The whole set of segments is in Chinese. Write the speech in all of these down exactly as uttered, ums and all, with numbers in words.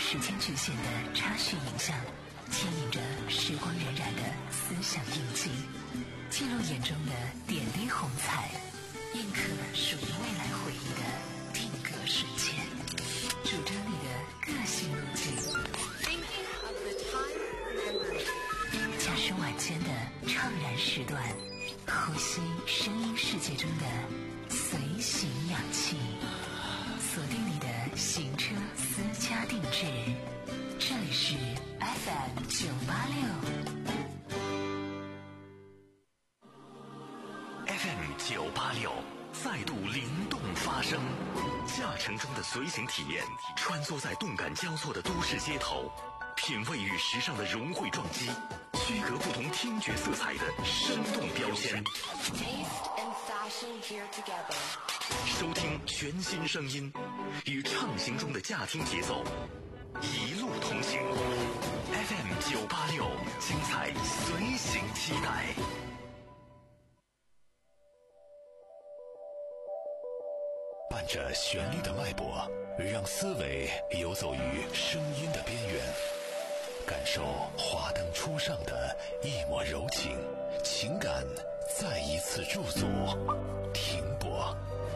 时间局限的插叙影像，牵引着时光荏苒的思想印记，记录眼中的点滴红彩，印刻属于未来回忆的定格瞬间，主张你的个性路径。驾驶晚间的怅然时段，呼吸声音世界中的随行氧气，锁定你的行车私家定制。这里是 F M 九八六 F M 九八六再度灵动发声，驾乘中的随行体验，穿梭在动感交错的都市街头，品味与时尚的融汇撞击，区隔不同听觉色彩的生动标签，收听全新声音，与畅行中的驾听节奏一路同行。 F M 九八六，精彩随行期待。伴着旋律的脉搏，让思维游走于声音的边缘，感受华灯初上的一抹柔情，情感再一次驻足停泊。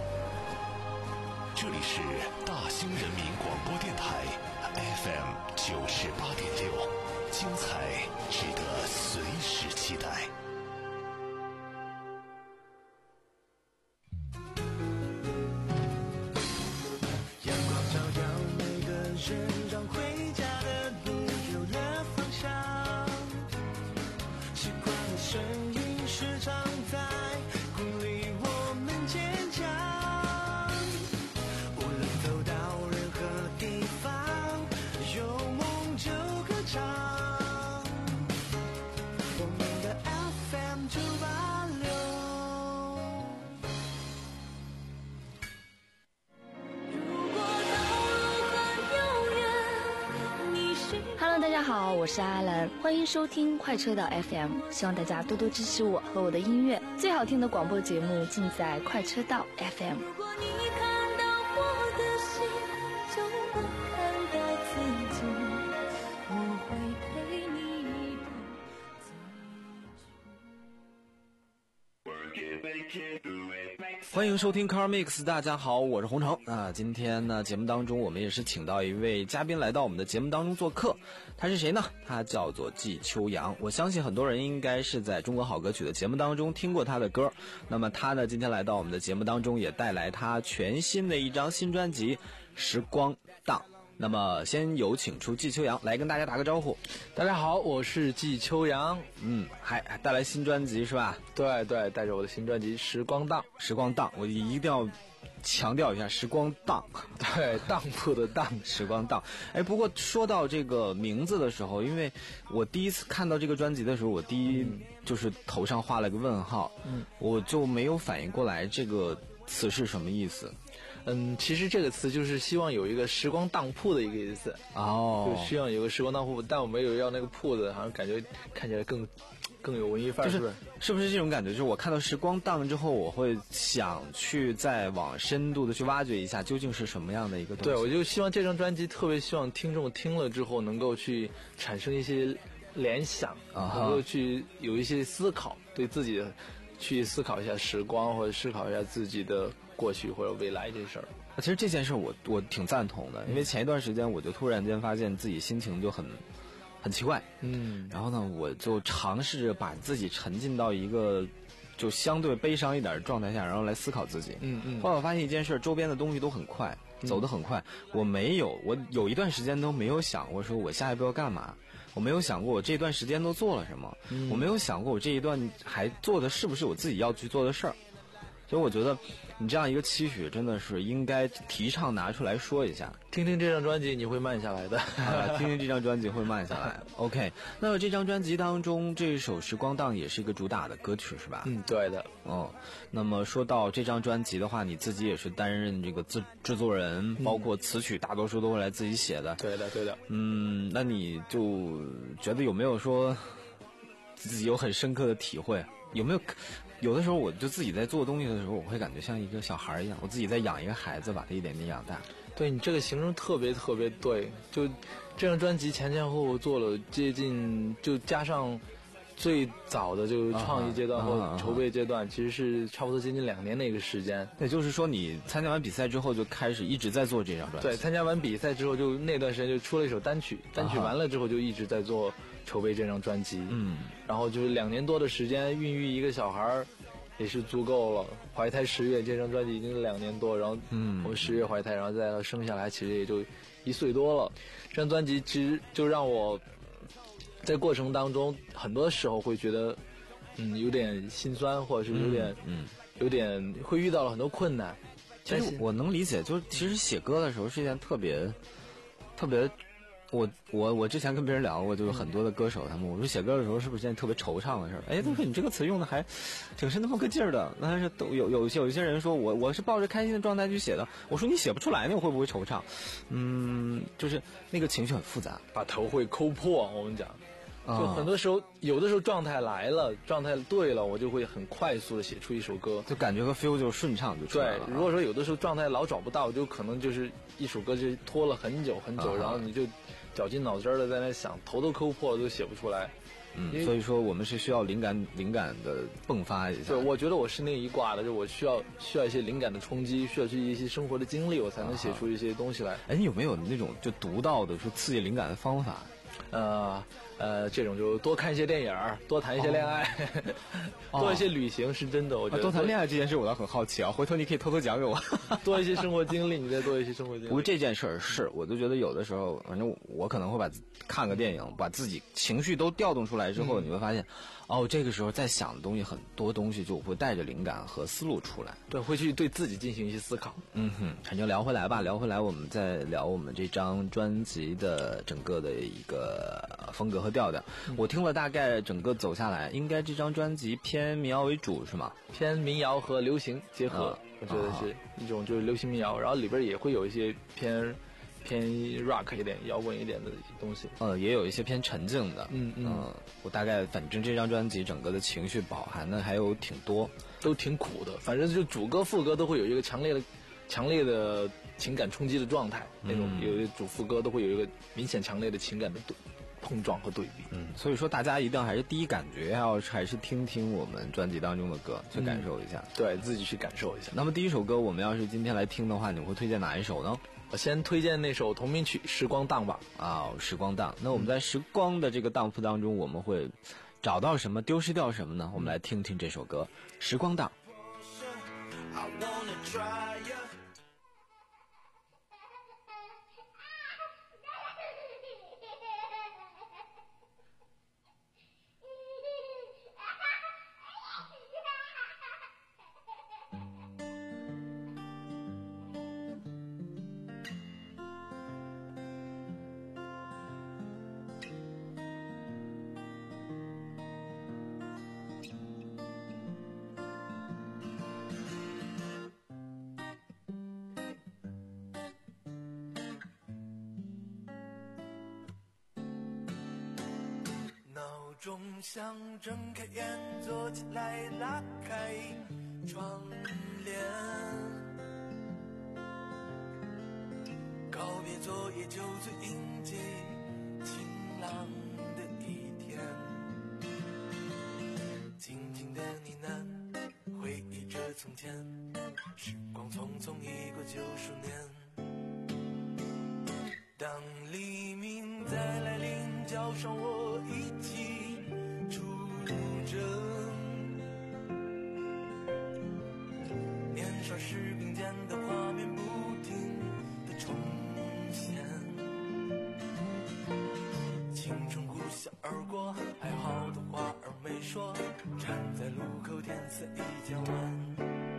这里是大兴人民广播电台 F M 九十八点六，精彩值得随时期待。 让回家的路有了方向，习惯的声音时常在鼓励我们坚强，无论走到任何地方，有梦就歌唱，我们的 F M 九八六。 Hello， 大家好，我是阿兰，欢迎收听快车道 F M， 希望大家多多支持我和我的音乐，最好听的广播节目尽在快车道 F M。 如果你看到我的心，就能看到自己，我会陪你一同欢迎收听 Car Mix， 大家好，我是洪城啊。今天呢，节目当中我们也是请到一位嘉宾来到我们的节目当中做客，他是谁呢？他叫做季秋阳。我相信很多人应该是在中国好歌曲的节目当中听过他的歌。那么他呢，今天来到我们的节目当中，也带来他全新的一张新专辑《时光荡》。那么先有请出季秋阳来跟大家打个招呼。 大家好，我是季秋阳。 嗯，还还带来新专辑是吧？ 对对，带着我的新专辑《时光荡》。 时光荡，我一定要强调一下，时光荡， 对，当铺的当， 时光荡。哎，不过说到这个名字的时候，因为我第一次看到这个专辑的时候，我第一、嗯、就是头上画了个问号，嗯，我就没有反应过来这个词是什么意思。 嗯，其实这个词就是希望有一个时光当铺的一个意思哦， 就希望有个时光当铺，但我没有要那个铺子，好像感觉看起来更更有文艺范儿， 就是不是？ 是不是这种感觉？就是我看到时光荡之后，我会想去再往深度的去挖掘一下，究竟是什么样的一个东西。 对，我就希望这张专辑特别希望听众听了之后能够去产生一些联想，啊、能够去有一些思考，对自己的去思考一下时光，或者思考一下自己的过去或者未来这事儿。 其实这件事我我挺赞同的，因为前一段时间我就突然间发现自己心情就很很奇怪，嗯，然后呢，我就尝试着把自己沉浸到一个就相对悲伤一点的状态下，然后来思考自己。嗯嗯。后来我发现一件事，周边的东西都很快，走得很快。嗯、我没有，我有一段时间都没有想过说我下一步要干嘛，我没有想过我这段时间都做了什么，嗯、我没有想过我这一段还做的是不是我自己要去做的事儿。所以我觉得你这样一个期许真的是应该提倡拿出来说一下。 听听这张专辑你会慢下来的、 啊、听听这张专辑会慢下来OK， 那么这张专辑当中这首时光荡也是一个主打的歌曲是吧？ 嗯，对的。 哦，那么说到这张专辑的话，你自己也是担任这个制制作人、嗯、包括词曲大多数都会来自己写的。 对的对的。 嗯，那你就觉得有没有说自己有很深刻的体会，有没有有的时候我就自己在做东西的时候，我会感觉像一个小孩一样，我自己在养一个孩子，把他一点点养大。 对，你这个形容特别特别对，就这张专辑前前后后做了接近，就加上最早的就是创意阶段或筹备阶段，其实是差不多接近两年的一个时间。 也就是说，你参加完比赛之后就开始一直在做这张专辑。 对，参加完比赛之后，就那段时间就出了一首单曲，单曲完了之后就一直在做筹备这张专辑。嗯，然后就是两年多的时间孕育一个小孩儿。也是足够了，怀胎十月，这张专辑已经两年多，然后嗯，我十月怀胎，然后再生下来，其实也就一岁多了。这张专辑其实就让我在过程当中，很多时候会觉得，嗯，有点心酸，或者是有点，嗯，有点会遇到了很多困难。 其实我能理解，就是其实写歌的时候是一件特别，特别。我我我之前跟别人聊过，就是很多的歌手他们，我说写歌的时候是不是件特别惆怅的事儿？哎，他说你这个词用的还挺是那么个劲儿的。但是都有有有一些人说我我是抱着开心的状态去写的，我说你写不出来，你会不会惆怅？嗯，就是那个情绪很复杂， 把头会抠破。我们讲，就很多时候，有的时候状态来了，状态对了，我就会很快速的写出一首歌， 就感觉和 feel 就顺畅就出来了。 对，如果说有的时候状态老找不到，就可能就是一首歌就拖了很久很久，然后你就绞尽脑汁的在那想，头都抠破了都写不出来。 嗯，所以说我们是需要灵感灵感的迸发一下。 对，我觉得我是那一挂的，就我需要需要一些灵感的冲击，需要去一些生活的经历，我才能写出一些东西来。 哎，你有没有那种就独到的说刺激灵感的方法？ 呃呃，这种就多看一些电影，多谈一些恋爱，哦、多一些旅行，是真的。我觉得、 啊、多谈恋爱这件事我倒很好奇啊，回头你可以偷偷讲给我。 多一些生活经历，你再多一些生活经历。 不过这件事儿是，我就觉得有的时候，反正我可能会把看个电影，把自己情绪都调动出来之后，嗯、你会发现，哦，这个时候在想的东西很多东西就会带着灵感和思路出来。 对，会去对自己进行一些思考。 嗯哼，反正聊回来吧，聊回来，我们再聊我们这张专辑的整个的一个风格和调调。嗯、我听了大概整个走下来，应该这张专辑偏民谣为主是吗？ 偏民谣和流行结合，嗯、我觉得是一种就是流行民谣，然后里边也会有一些偏偏 rock 一点、摇滚一点的东西。 呃，也有一些偏沉静的。 嗯嗯、呃， 我大概反正这张专辑整个的情绪饱含的还有挺多， 都挺苦的。反正就主歌副歌都会有一个强烈的、强烈的情感冲击的状态，那种有的主副歌都会有一个明显强烈的情感的对碰撞和对比。 嗯，所以说大家一定还是第一感觉要还是听听我们专辑当中的歌，去感受一下， 嗯、对自己去感受一下。 那么第一首歌我们要是今天来听的话，你会推荐哪一首呢？ 我先推荐那首同名曲《时光荡》吧。 啊、哦，时光荡。那我们在时光的这个荡妇当中，我们会找到什么，丢失掉什么呢？我们来听听这首歌《时光荡》。 钟响，睁开眼，坐起来，拉开窗帘，告别昨夜，就此迎接晴朗的一天。静静的呢喃，回忆着从前，时光匆匆已过九十年。当黎明再来临，叫上我一起出征，年少时并肩的画面不停地重现，青春呼啸而过，还好的话儿没说，站在路口天色已渐晚，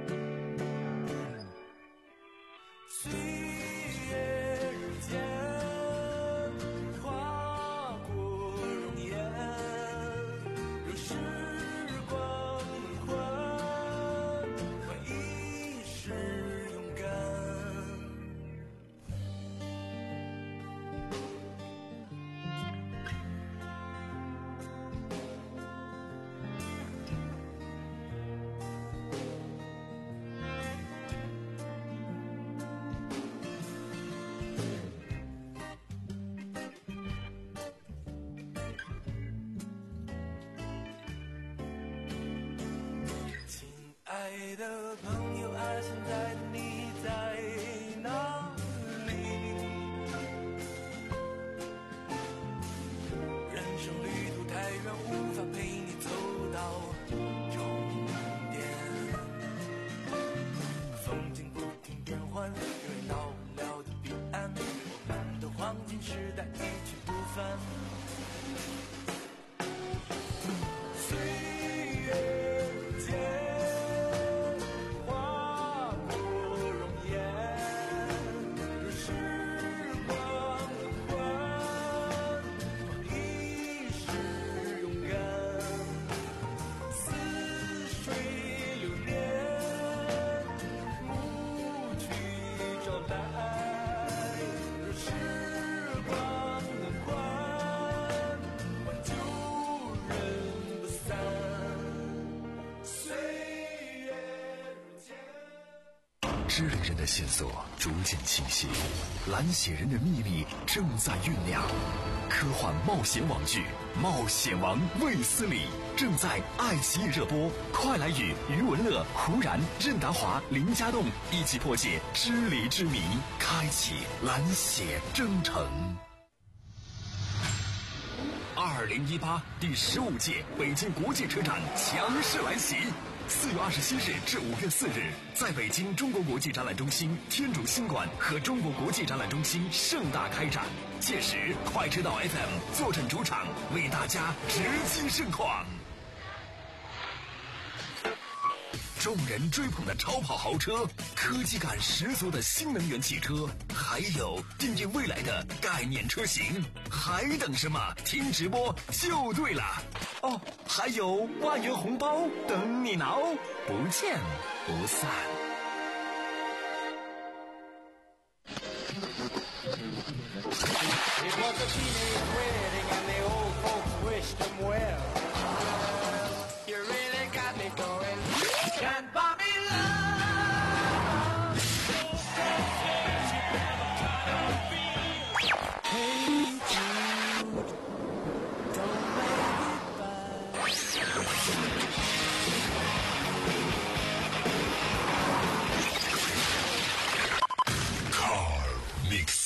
岁月如箭爱的朋友啊，现在的你在哪里？人生旅途太远，无法陪你走到终点。风景不停变换，因为闹不了的彼岸，我们的黄金时代一去不返。岁月如箭。 知人人的线索逐渐清晰，蓝血人的秘密正在酝酿。科幻冒险网剧《冒险王卫斯理》正在爱奇艺热播，快来与余文乐、胡然、任达华、林家栋一起破解知离之谜，开启蓝血征程。二零一八第十五届北京国际车展强势来袭。四月二十七日至五月四日，在北京中国国际展览中心、天主新馆和中国国际展览中心盛大开展。届时，快车道 F M 坐镇主场，为大家直击盛况。众人追捧的超跑豪车，科技感十足的新能源汽车，还有定义未来的概念车型，还等什么？听直播就对了哦！还有万元红包等你拿哦，不见不散。 It was a teenage wedding and the old folks wished them well. You really got me going. Can't buy me love. Hey Jude, don't make it bad. Car Mix。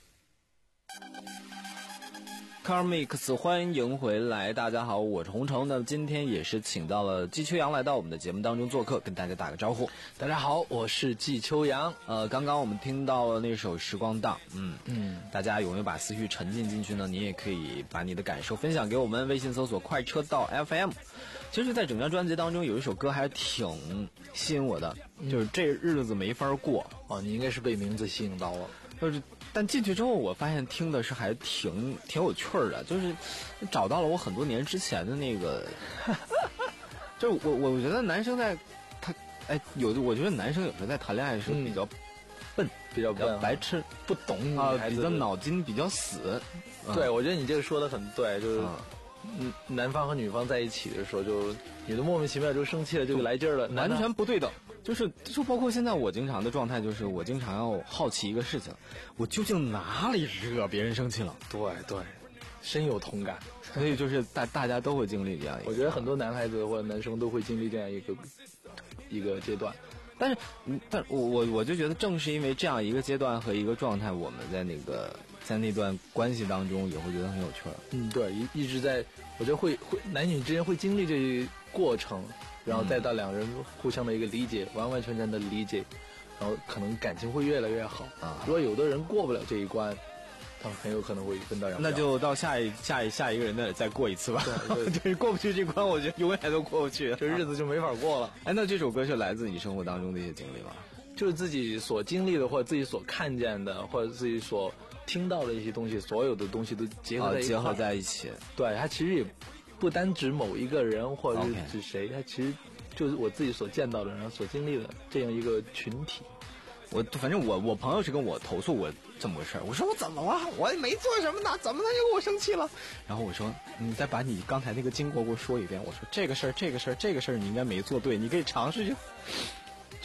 Carmix， 欢迎回来，大家好，我是洪城。那今天也是请到了季秋阳来到我们的节目当中做客，跟大家打个招呼。 大家好，我是季秋阳。 呃，刚刚我们听到了那首《时光荡》，嗯嗯，大家有没有把思绪沉浸进去呢？你也可以把你的感受分享给我们，微信搜索快车道 F M。其实，在整张专辑当中，有一首歌还挺吸引我的，嗯、就是这日子没法过。 哦，你应该是被名字吸引到了， 就是。但进去之后，我发现听的是还挺挺有趣儿的，就是找到了我很多年之前的那个，就是我我觉得男生在他哎有的，我觉得男生有时候在谈恋爱的时候比较笨， 嗯、比较笨、啊， 白痴， 不懂啊，比较脑筋比较死。 对， 嗯、 我觉得你这个说的很对，就是。嗯，男方和女方在一起的时候就，就女的莫名其妙就生气了，就来劲儿了， 完全不对等。就是就包括现在我经常的状态，就是我经常要好奇一个事情，我究竟哪里惹别人生气了？ 对对，深有同感。 所以就是大大家都会经历这样一个， 我觉得很多男孩子或者男生都会经历这样一个一个阶段。 但是，但我我我就觉得，正是因为这样一个阶段和一个状态，我们在那个在那段关系当中也会觉得很有趣儿。 嗯，对，一一直在，我觉得会会男女之间会经历这一过程，然后再到两人互相的一个理解，嗯、完完全全的理解，然后可能感情会越来越好啊。如果有的人过不了这一关，他们很有可能会分道扬镳。 那就到下一下一下一个人那里再过一次吧。对，对就是过不去这关，我觉得永远都过不去， 这日子就没法过了。 哎，那这首歌是来自你生活当中的一些经历吗？ 就是自己所经历的，或者自己所看见的，或者自己所听到的一些东西，所有的东西都结合在一起。 哦、结合在一起。 对，它其实也不单指某一个人，或者是指谁， okay. 它其实就是我自己所见到的人所经历的这样一个群体。 我反正我我朋友是跟我投诉我这么个事儿，我说我怎么了？我也没做什么呢，怎么他就跟我生气了？然后我说你再把你刚才那个经过给我说一遍。我说这个事儿，这个事儿，这个事儿你应该没做对，你可以尝试去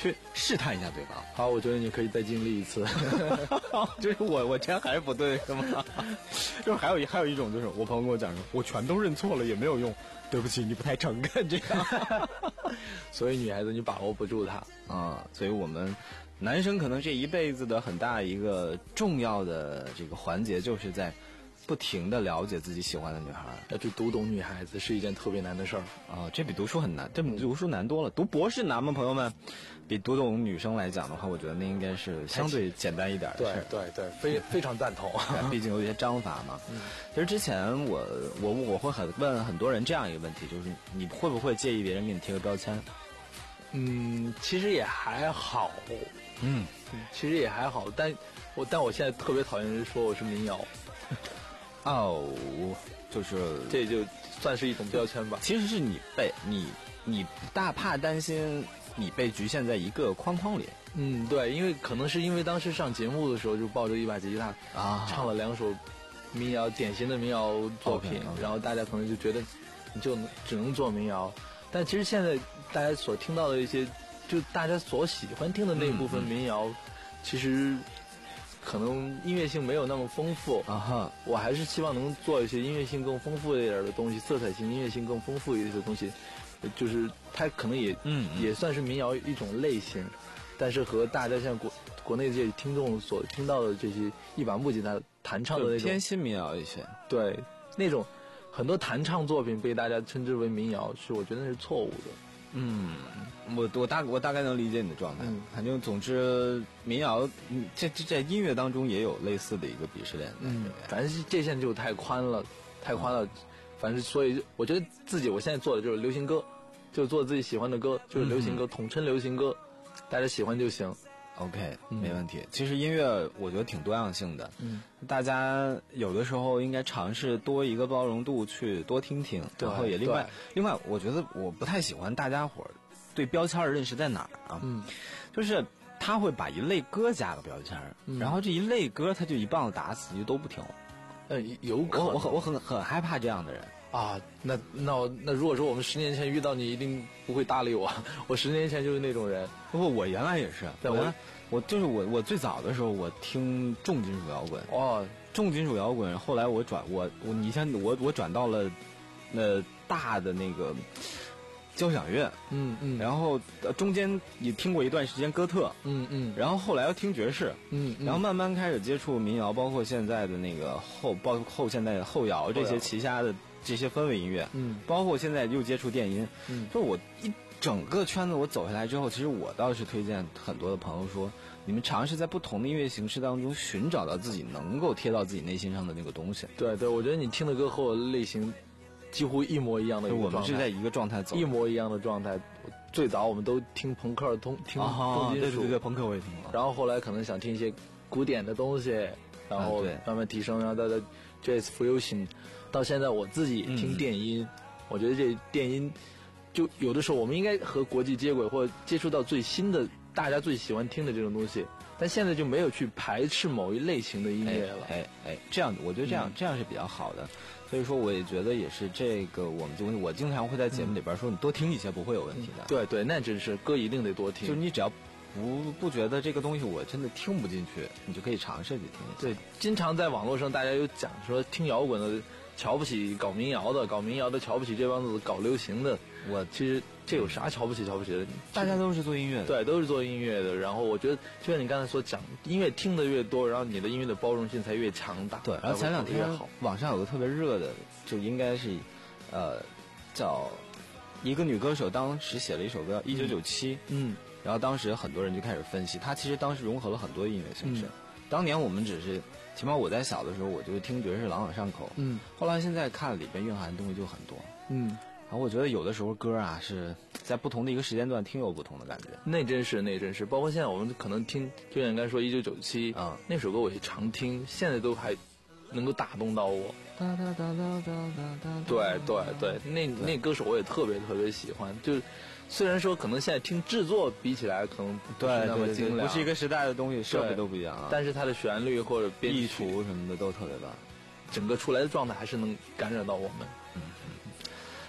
去试探一下对方。 好，我觉得你可以再经历一次。 就是我我这样还是不对是吗？就是还有一还有一种就是我朋友跟我讲说，我全都认错了也没有用，对不起，你不太诚恳这样。 所以女孩子你把握不住她啊，所以我们男生可能这一辈子的很大一个重要的这个环节，就是在不停的了解自己喜欢的女孩， 要去读懂女孩子是一件特别难的事儿啊。这比读书很难，这比读书难多了。读博士难吗，朋友们？比读懂女生来讲的话，我觉得那应该是相对简单一点的事儿。 对对对，非非常赞同。 毕竟有一些章法嘛。嗯、其实之前我我我会很问很多人这样一个问题，就是你会不会介意别人给你贴个标签？ 嗯，其实也还好。嗯，其实也还好，但我但我现在特别讨厌人说我是民谣。 哦，就是这就算是一种标签吧。 其实是你被你你大怕担心你被局限在一个框框里。 嗯，对，因为可能是因为当时上节目的时候就抱着一把吉他啊，唱了两首民谣，典型的民谣作品， okay, okay. 然后大家可能就觉得你就只能做民谣。但其实现在大家所听到的一些，就大家所喜欢听的那部分民谣，嗯、其实。可能音乐性没有那么丰富啊哈，我还是希望能做一些音乐性更丰富一点的东西，色彩性、音乐性更丰富一点的东西，就是它可能也嗯也算是民谣一种类型，但是和大家像国国内这些听众所听到的这些一把木吉他弹唱的那种偏新民谣一些， 对那种很多弹唱作品被大家称之为民谣，是我觉得是错误的。 嗯，我我大我大概能理解你的状态。嗯，反正总之，民谣这这在音乐当中也有类似的一个鄙视链。 嗯，反正界限就太宽了，太宽了。嗯、反正所以我觉得自己我现在做的就是流行歌，就做自己喜欢的歌，就是流行歌，嗯、统称流行歌，大家喜欢就行。 OK， 没问题。嗯、其实音乐我觉得挺多样性的，嗯，大家有的时候应该尝试多一个包容度去多听听，然后也另外另外，我觉得我不太喜欢大家伙儿对标签的认识在哪儿啊？嗯，就是他会把一类歌加个标签，嗯、然后这一类歌他就一棒子打死，就都不听了。 呃，有可能我我很我很很害怕这样的人。 啊，那那那如果说我们十年前遇到你，一定不会搭理我。我十年前就是那种人。 不过我原来也是， 对我我就是我我最早的时候我听重金属摇滚哦， 重金属摇滚，后来我转我我你像我我转到了呃大的那个交响乐， 嗯嗯， 然后中间也听过一段时间哥特， 嗯嗯， 然后后来又听爵士， 嗯， 然后慢慢开始接触民谣，包括现在的那个后包括后现代的后摇这些旗下的。这些氛围音乐，嗯，包括现在又接触电音，嗯，就是我一整个圈子我走下来之后，其实我倒是推荐很多的朋友说，你们尝试在不同的音乐形式当中寻找到自己能够贴到自己内心上的那个东西。 对对，我觉得你听的歌和我的类型几乎一模一样的一个状态， 我们是在一个状态走， 一模一样的状态。最早我们都听朋克，听听重金属， 对对对，朋克我也听过。 然后后来可能想听一些古典的东西，然后慢慢提升，然后到到 Jazz Fusion。到现在我自己听电音，嗯、我觉得这电音就有的时候我们应该和国际接轨，或者接触到最新的大家最喜欢听的这种东西，但现在就没有去排斥某一类型的音乐了。 哎 哎, 哎，这样我觉得这样、嗯、这样是比较好的，所以说我也觉得也是这个我们就我经常会在节目里边说，你多听一些不会有问题的。 嗯、对对，那真是歌一定得多听， 就是你只要。不不觉得这个东西我真的听不进去，你就可以尝试去听一下。 对，经常在网络上大家有讲说听摇滚的瞧不起搞民谣的，搞民谣的瞧不起这帮子搞流行的。我其实这有啥瞧不起瞧不起的？ 大家都是做音乐的， 对，都是做音乐的。然后我觉得就像你刚才所讲，音乐听得越多，然后你的音乐的包容性才越强大。 对，然后前两天网上有个特别热的，就应该是呃叫一个女歌手当时写了一首歌《一九九七》，嗯。然后当时很多人就开始分析，他其实当时融合了很多音乐形式。嗯、当年我们只是，起码我在小的时候，我就听爵士朗朗上口。嗯。后来现在看里边蕴含的东西就很多。嗯。然后我觉得有的时候歌啊是在不同的一个时间段听有不同的感觉。 那真是，那真是。包括现在我们可能听，就像你刚才说一九九七啊，那首歌我也常听，现在都还能够打动到我。哒哒哒哒哒哒。对对对，那那歌手我也特别特别喜欢，就是。虽然说可能现在听制作比起来可能不是那么精良， 不是一个时代的东西，设备都不一样啊。 但是它的旋律或者编曲什么的都特别棒， 整个出来的状态还是能感染到我们。 嗯，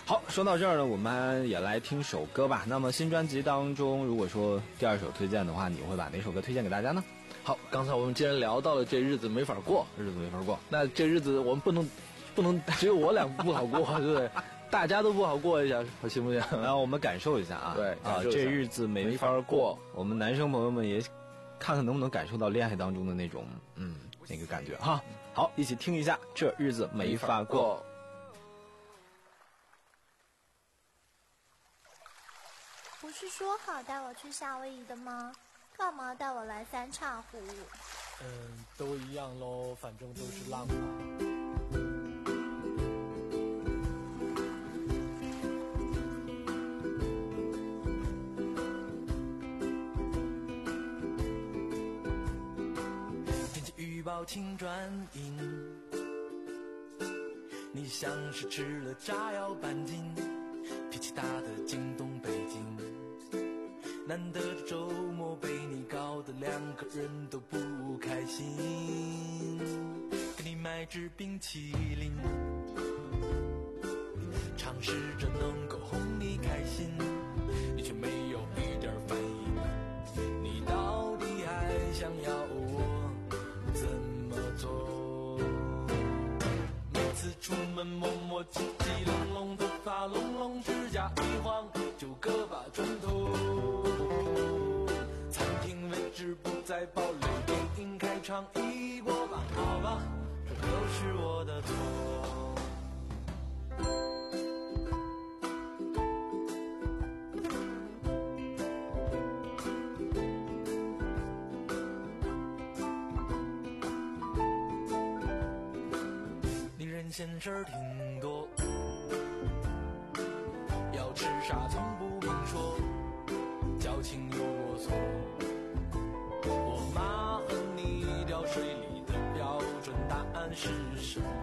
好，说到这儿呢，我们也来听首歌吧。那么新专辑当中，如果说第二首推荐的话，你会把哪首歌推荐给大家呢？ 好，刚才我们既然聊到了这日子没法过， 日子没法过， 那这日子我们不能不能只有我俩不好过，对不对？大家都不好过一下，行不行？ 然后我们感受一下啊， 对啊，这日子没法过。我们男生朋友们也看看能不能感受到恋爱当中的那种嗯那个感觉哈。好，一起听一下这日子没法过。 不是说好带我去夏威夷的吗？干嘛带我来三岔湖？ 嗯，都一样喽，反正都是浪嘛。天气预报请转阴，你像是吃了炸药半斤，脾气大的惊动北京。难得的周末被你搞得两个人都不开心，给你买支冰淇淋，尝试着能够哄你开心，你却没有一点反应，你到底还想要我怎么做？每次出门磨磨唧唧，隆隆头发隆隆指甲，一晃就个把钟头。餐厅位置不再保留，电影开场一过吧，好吧，这都是我的错。你人闲事儿挺多，要吃啥从不明说，矫情又啰嗦。我妈和你掉水里的标准答案是什么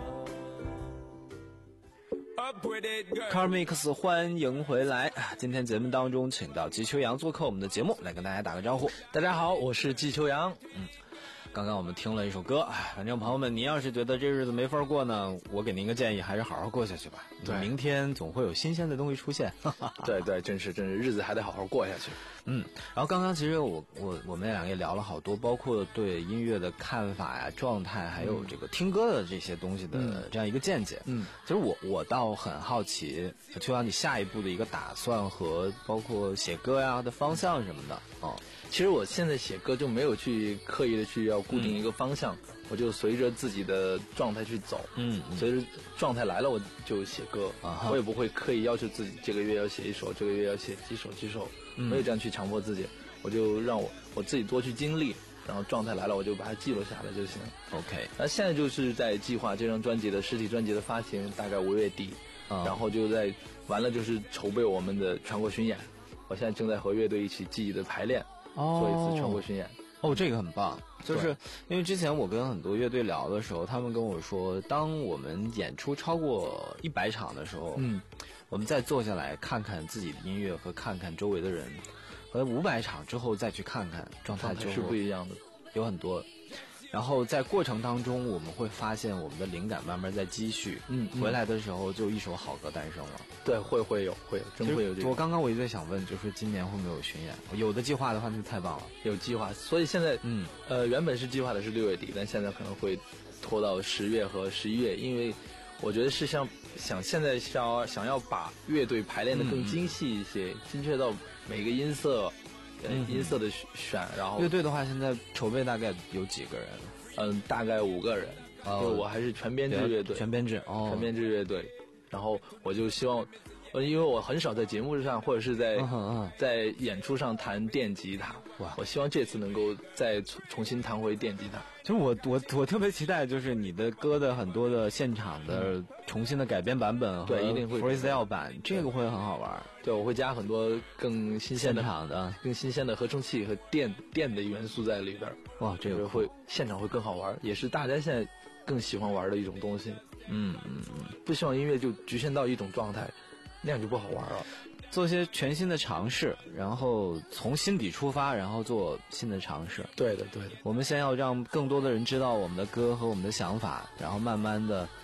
？Carmix 欢迎回来！今天节目当中请到季秋阳做客我们的节目，来跟大家打个招呼。 大家好，我是季秋阳。 嗯。刚刚我们听了一首歌，反正朋友们，您要是觉得这日子没法过呢，我给您个建议，还是好好过下去吧。对，明天总会有新鲜的东西出现。 对对，真是真是，日子还得好好过下去。 嗯，然后刚刚其实我我我们两个也聊了好多，包括对音乐的看法呀、状态，还有这个听歌的这些东西的这样一个见解。嗯，其实我我倒很好奇，秋阳你下一步的一个打算和包括写歌呀的方向什么的哦。 其实我现在写歌就没有去刻意的去要固定一个方向，嗯、我就随着自己的状态去走。嗯，随着状态来了我就写歌，啊、我也不会刻意要求自己这个月要写一首，这个月要写几首几首，嗯、没有这样去强迫自己，我就让我我自己多去经历，然后状态来了我就把它记录下来就行。 OK， 那现在就是在计划这张专辑的实体专辑的发行，大概五月底，啊、然后就在完了就是筹备我们的全国巡演，我现在正在和乐队一起积极的排练。做一次全国巡演。 哦，这个很棒，就是因为之前我跟很多乐队聊的时候，他们跟我说，当我们演出超过一百场的时候，嗯，我们再坐下来看看自己的音乐和看看周围的人，和五百场之后再去看看状态， 就是不一样的， 有很多。然后在过程当中，我们会发现我们的灵感慢慢在积蓄，嗯，回来的时候就一首好歌诞生了。 对，会会有会有，真会有这个。 我刚刚我一直在想问，就是今年会不会有巡演？有的计划的话，那就太棒了。 有计划，所以现在，嗯，呃，原本是计划的是六月底，但现在可能会拖到十月和十一月，因为我觉得是像想现在想想要把乐队排练的更精细一些，嗯、精确到每个音色。嗯，音色的选，然后乐队的话，现在筹备大概有几个人？ 嗯，大概五个人。哦，因为我还是全编制乐队， 全编制，哦， 全编制乐队。然后我就希望，呃，因为我很少在节目上或者是在、嗯嗯、在演出上弹电吉他，哇，我希望这次能够再重重新弹回电吉他。 其实我我我特别期待，就是你的歌的很多的现场的重新的改编版本， 对，一定会 freestyle 版，这个会很好玩。 对，我会加很多更新鲜的场的、 更新鲜的合成器和电电的元素在里边。 哇，这个会现场会更好玩，也是大家现在更喜欢玩的一种东西。嗯嗯嗯，不希望音乐就局限到一种状态，那样就不好玩了。 做些全新的尝试，然后从心底出发，然后做新的尝试。 对的，对的。 我们先要让更多的人知道我们的歌和我们的想法，然后慢慢的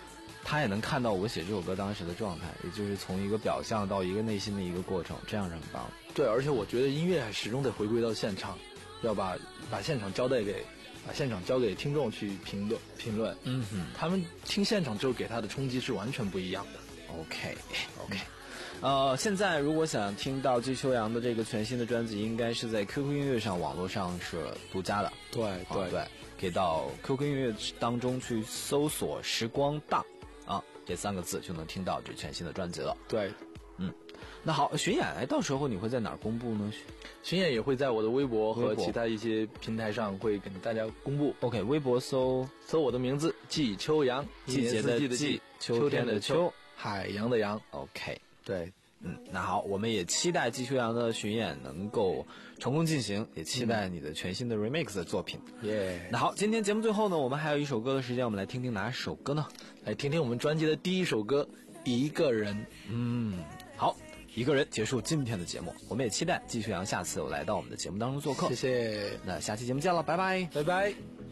他也能看到我写这首歌当时的状态，也就是从一个表象到一个内心的一个过程，这样是很棒。 对，而且我觉得音乐始终得回归到现场，要把把现场交代给，把现场交给听众去评论评论。 嗯哼， 他们听现场之后给他的冲击是完全不一样的。 OK OK，呃，现在如果想听到季秋阳的这个全新的专辑，应该是在 Q Q 音乐上，网络上是独家的。 对对、 啊、对，可以到 Q Q 音乐当中去搜索时光档啊这三个字，就能听到这全新的专辑了。 对， 嗯，那好，巡演，哎，到时候你会在哪儿公布呢？ 巡演也会在我的微博和其他一些平台上会跟大家公布。 OK， 微博搜搜我的名字季秋阳， 季节的季， 秋天的秋， 秋， 海洋的洋。 OK， 对， 嗯，那好，我们也期待季秋阳的巡演能够成功进行，也期待你的全新的 remix 的作品。 耶、 嗯！那好，今天节目最后呢，我们还有一首歌的时间，我们来听听哪首歌呢？ 来听听我们专辑的第一首歌《一个人》。 嗯，好，一个人结束今天的节目，我们也期待季秋阳下次有来到我们的节目当中做客。 谢谢， 那下期节目见了，拜拜， 拜拜。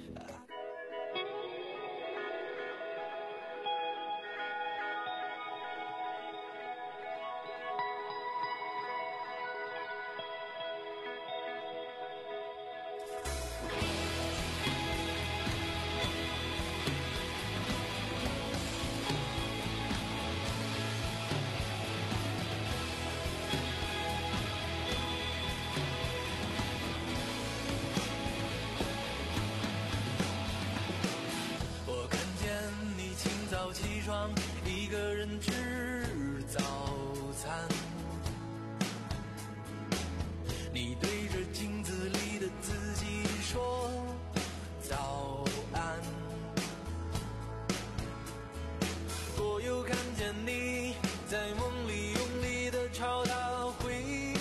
一个人吃早餐，你对着镜子里的自己说早安。我又看见你在梦里用力地朝他挥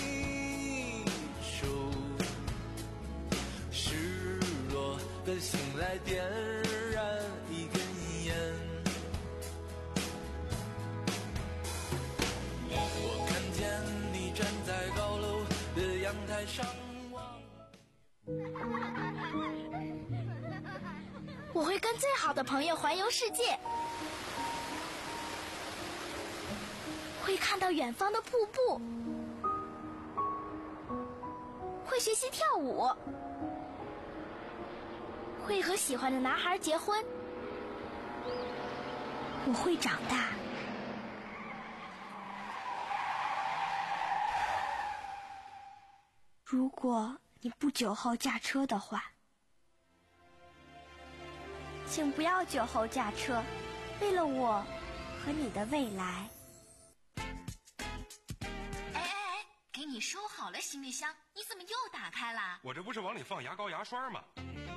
手，失落的醒来点燃一根烟。阳台上望， 我会跟最好的朋友环游世界，会看到远方的瀑布，会学习跳舞，会和喜欢的男孩结婚，我会长大。如果你不酒后驾车的话，请不要酒后驾车，为了我和你的未来。 哎哎哎，给你收好了行李箱，你怎么又打开了？ 我这不是往里放牙膏牙刷吗？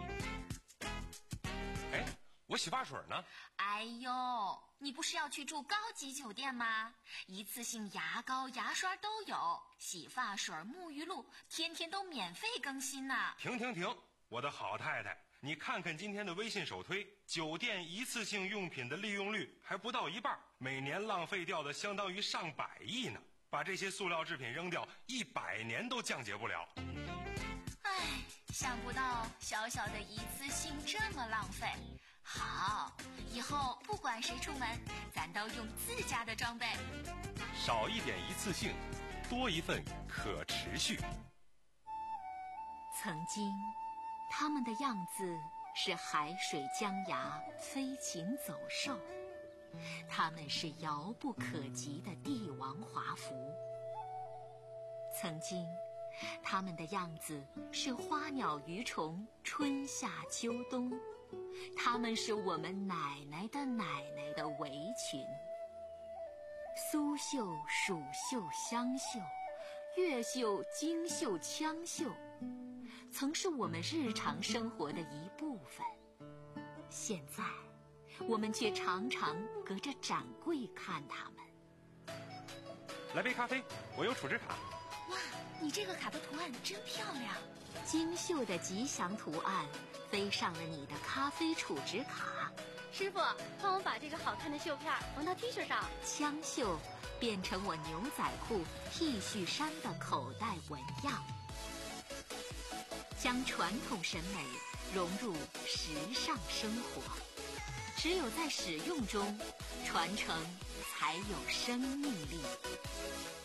哎，我洗发水呢？ 哎呦，你不是要去住高级酒店吗？一次性牙膏牙刷都有，洗发水沐浴露天天都免费更新呢。 停停停，我的好太太，你看看今天的微信首推，酒店一次性用品的利用率还不到一半，每年浪费掉的相当于上百亿呢。把这些塑料制品扔掉，一百年都降解不了。 唉，想不到小小的一次性这么浪费。好，以后不管谁出门，咱都用自家的装备。 少一点一次性，多一份可持续。 曾经，他们的样子是海水江崖，飞禽走兽；他们是遥不可及的帝王华服。曾经，他们的样子是花鸟鱼虫，春夏秋冬。他们是我们奶奶的奶奶的围裙。苏绣、蜀绣、湘绣，越绣、京绣、羌绣，曾是我们日常生活的一部分。现在，我们却常常隔着展柜看他们。 来杯咖啡，我有储值卡。 哇，你这个卡的图案真漂亮！ 京绣的吉祥图案飞上了你的咖啡储值卡。 师傅，帮我把这个好看的绣片缝到 T 恤上。 羌绣变成我牛仔裤、T 恤衫的口袋纹样，将传统审美融入时尚生活。 只有在使用中，传承才有生命力。